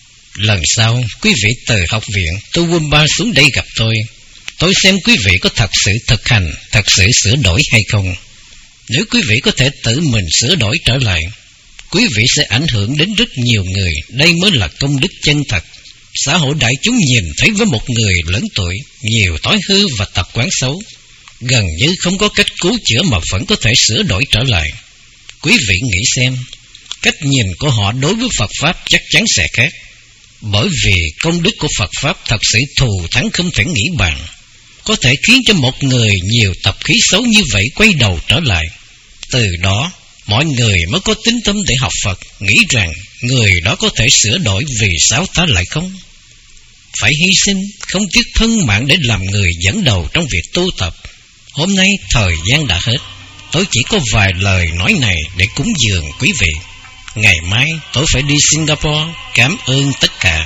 Lần sau, quý vị từ học viện Toowoomba xuống đây gặp tôi, tôi xem quý vị có thật sự thực hành, thật sự sửa đổi hay không. Nếu quý vị có thể tự mình sửa đổi trở lại, quý vị sẽ ảnh hưởng đến rất nhiều người. Đây mới là công đức chân thật. Xã hội đại chúng nhìn thấy với một người lớn tuổi, nhiều thói hư và tập quán xấu, gần như không có cách cứu chữa mà vẫn có thể sửa đổi trở lại. Quý vị nghĩ xem, cách nhìn của họ đối với Phật Pháp chắc chắn sẽ khác. Bởi vì công đức của Phật Pháp thật sự thù thắng không thể nghĩ bàn, có thể khiến cho một người nhiều tập khí xấu như vậy quay đầu trở lại. Từ đó, mọi người mới có tín tâm để học Phật, nghĩ rằng người đó có thể sửa đổi, vì sao ta lại không? Phải hy sinh, không tiếc thân mạng để làm người dẫn đầu trong việc tu tập. Hôm nay thời gian đã hết, tôi chỉ có vài lời nói này để cúng dường quý vị. Ngày mai tôi phải đi Singapore. Cảm ơn tất cả.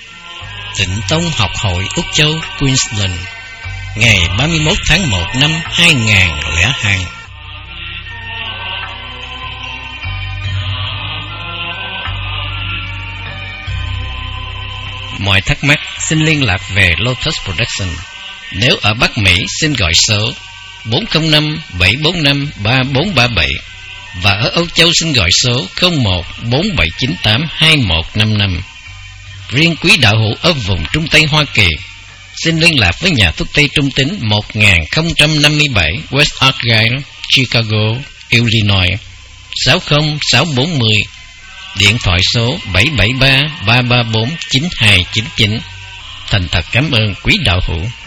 Tịnh Tông Học hội Úc Châu, Queensland, ngày ba mươi mốt tháng một năm hai nghìn lẻ hai. Mọi thắc mắc xin liên lạc về Lotus Production. Nếu ở Bắc Mỹ xin gọi số bốn không năm bảy bốn năm ba bốn ba bảy, và ở Âu Châu xin gọi số không một bốn bảy chín tám hai một năm năm. Riêng quý đạo hữu ở vùng Trung Tây Hoa Kỳ xin liên lạc với nhà thuốc Tây Trung Tín một nghìn không trăm năm mươi bảy West Argyle, Chicago, Illinois sáu không sáu bốn không, điện thoại số bảy bảy ba ba ba bốn chín hai chín chín. Thành thật cảm ơn quý đạo hữu.